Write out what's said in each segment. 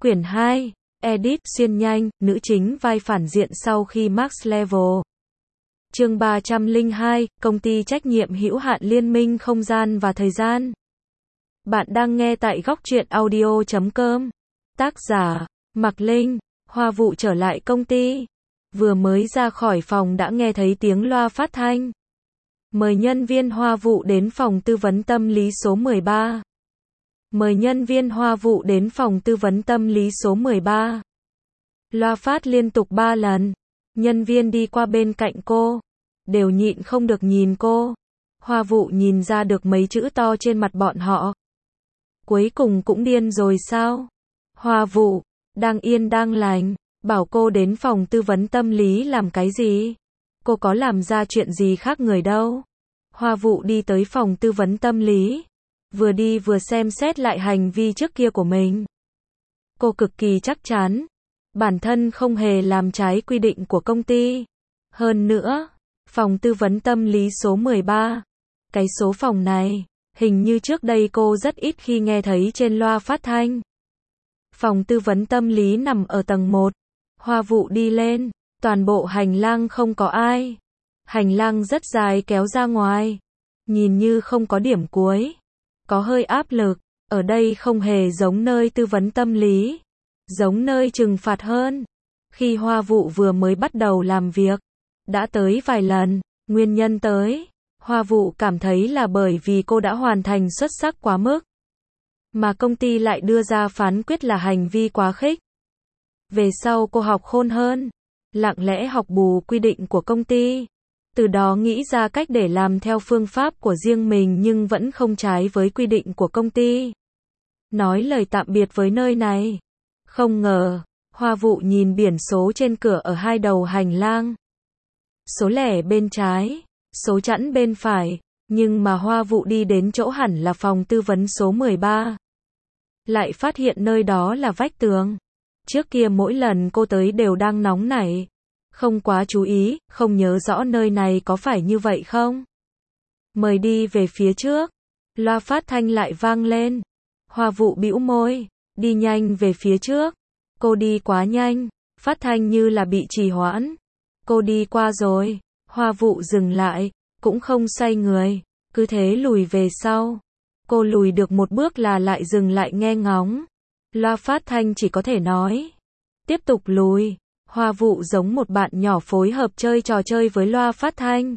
Quyển 2, Edit xuyên nhanh, nữ chính vai phản diện sau khi Max Level. Chương 302, công ty trách nhiệm hữu hạn Liên minh không gian và thời gian. Bạn đang nghe tại góc truyện audio.com. Tác giả, Mạc Linh. Hoa Vụ trở lại công ty. Vừa mới ra khỏi phòng đã nghe thấy tiếng loa phát thanh. Mời nhân viên Hoa Vụ đến phòng tư vấn tâm lý số 13. Mời nhân viên Hoa Vụ đến phòng tư vấn tâm lý số 13. Loa phát liên tục 3 lần. Nhân viên đi qua bên cạnh cô. Đều nhịn không được nhìn cô. Hoa Vụ nhìn ra được mấy chữ to trên mặt bọn họ. Cuối cùng cũng điên rồi sao? Hoa Vụ, đang yên đang lành, bảo cô đến phòng tư vấn tâm lý làm cái gì? Cô có làm ra chuyện gì khác người đâu. Hoa Vụ đi tới phòng tư vấn tâm lý. Vừa đi vừa xem xét lại hành vi trước kia của mình. Cô cực kỳ chắc chắn. Bản thân không hề làm trái quy định của công ty. Hơn nữa, phòng tư vấn tâm lý số 13. Cái số phòng này, hình như trước đây cô rất ít khi nghe thấy trên loa phát thanh. Phòng tư vấn tâm lý nằm ở tầng 1. Hoa Vụ đi lên, toàn bộ hành lang không có ai. Hành lang rất dài kéo ra ngoài. Nhìn như không có điểm cuối. Có hơi áp lực, ở đây không hề giống nơi tư vấn tâm lý. Giống nơi trừng phạt hơn. Khi Hoa Vụ vừa mới bắt đầu làm việc, đã tới vài lần, nguyên nhân tới. Hoa Vụ cảm thấy là bởi vì cô đã hoàn thành xuất sắc quá mức. Mà công ty lại đưa ra phán quyết là hành vi quá khích. Về sau cô học khôn hơn, lặng lẽ học bù quy định của công ty. Từ đó nghĩ ra cách để làm theo phương pháp của riêng mình nhưng vẫn không trái với quy định của công ty. Nói lời tạm biệt với nơi này. Không ngờ, Hoa Vụ nhìn biển số trên cửa ở hai đầu hành lang. Số lẻ bên trái, số chẵn bên phải, nhưng mà Hoa Vụ đi đến chỗ hẳn là phòng tư vấn số 13. Lại phát hiện nơi đó là vách tường. Trước kia mỗi lần cô tới đều đang nóng nảy. Không quá chú ý, không nhớ rõ nơi này có phải như vậy không? Mời đi về phía trước. Loa phát thanh lại vang lên. Hoa Vụ bĩu môi, đi nhanh về phía trước. Cô đi quá nhanh, phát thanh như là bị trì hoãn. Cô đi qua rồi, Hoa Vụ dừng lại, cũng không xoay người, cứ thế lùi về sau. Cô lùi được một bước là lại dừng lại nghe ngóng. Loa phát thanh chỉ có thể nói. Tiếp tục lùi. Hoa Vụ giống một bạn nhỏ phối hợp chơi trò chơi với loa phát thanh.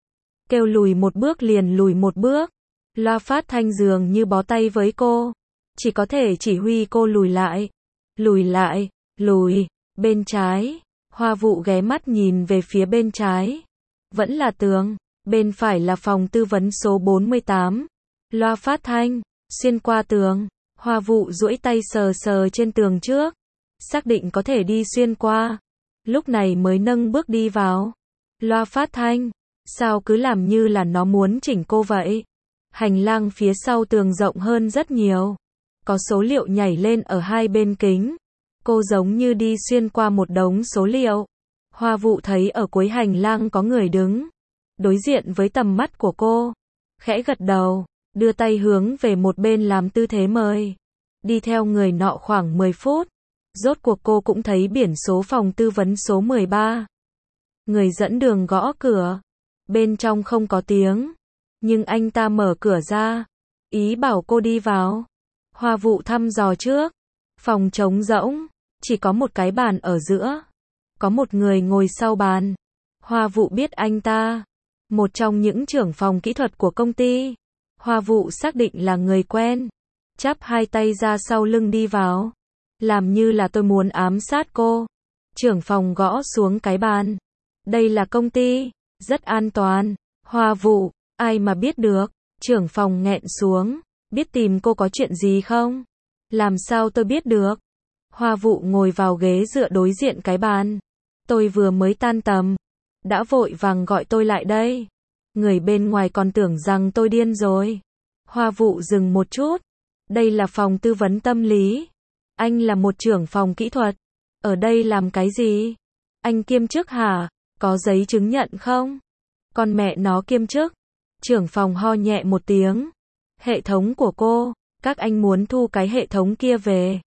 Kêu lùi một bước liền lùi một bước. Loa phát thanh dường như bó tay với cô. Chỉ có thể chỉ huy cô lùi lại. Lùi lại, lùi. Bên trái. Hoa Vụ ghé mắt nhìn về phía bên trái. Vẫn là tường. Bên phải là phòng tư vấn số 48. Loa phát thanh. Xuyên qua tường. Hoa Vụ duỗi tay sờ sờ trên tường trước. Xác định có thể đi xuyên qua. Lúc này mới nâng bước đi vào. Loa phát thanh. Sao cứ làm như là nó muốn chỉnh cô vậy? Hành lang phía sau tường rộng hơn rất nhiều. Có số liệu nhảy lên ở hai bên kính. Cô giống như đi xuyên qua một đống số liệu. Hoa Vụ thấy ở cuối hành lang có người đứng. Đối diện với tầm mắt của cô. Khẽ gật đầu. Đưa tay hướng về một bên làm tư thế mời. Đi theo người nọ khoảng 10 phút. Rốt cuộc cô cũng thấy biển số phòng tư vấn số 13. Người dẫn đường gõ cửa. Bên trong không có tiếng. Nhưng anh ta mở cửa ra. Ý bảo cô đi vào. Hoa Vụ thăm dò trước. Phòng trống rỗng. Chỉ có một cái bàn ở giữa. Có một người ngồi sau bàn. Hoa Vụ biết anh ta. Một trong những trưởng phòng kỹ thuật của công ty. Hoa Vụ xác định là người quen. Chắp hai tay ra sau lưng đi vào. Làm như là tôi muốn ám sát cô. Trưởng phòng gõ xuống cái bàn. Đây là công ty. Rất an toàn. Hoa Vụ, ai mà biết được. Trưởng phòng nghẹn xuống. Biết tìm cô có chuyện gì không? Làm sao tôi biết được? Hoa Vụ ngồi vào ghế dựa đối diện cái bàn. Tôi vừa mới tan tầm. Đã vội vàng gọi tôi lại đây. Người bên ngoài còn tưởng rằng tôi điên rồi. Hoa Vụ dừng một chút. Đây là phòng tư vấn tâm lý. Anh là một trưởng phòng kỹ thuật. Ở đây làm cái gì? Anh kiêm chức hả? Có giấy chứng nhận không? Con mẹ nó kiêm chức. Trưởng phòng ho nhẹ một tiếng. Hệ thống của cô. Các anh muốn thu cái hệ thống kia về.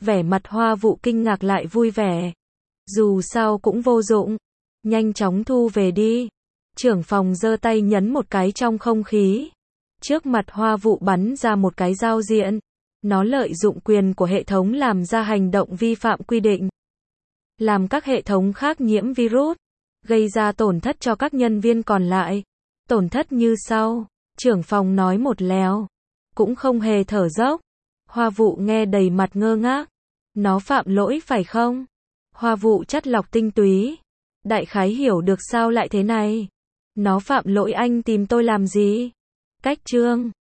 Vẻ mặt Hoa Vụ kinh ngạc lại vui vẻ. Dù sao cũng vô dụng. Nhanh chóng thu về đi. Trưởng phòng giơ tay nhấn một cái trong không khí. Trước mặt Hoa Vụ bắn ra một cái giao diện. Nó lợi dụng quyền của hệ thống làm ra hành động vi phạm quy định. Làm các hệ thống khác nhiễm virus. Gây ra tổn thất cho các nhân viên còn lại. Tổn thất như sau. Trưởng phòng nói một lèo. Cũng không hề thở dốc. Hoa Vụ nghe đầy mặt ngơ ngác. Nó phạm lỗi phải không? Hoa Vụ chắt lọc tinh túy. Đại khái hiểu được sao lại thế này. Nó phạm lỗi, anh tìm tôi làm gì? Cách chương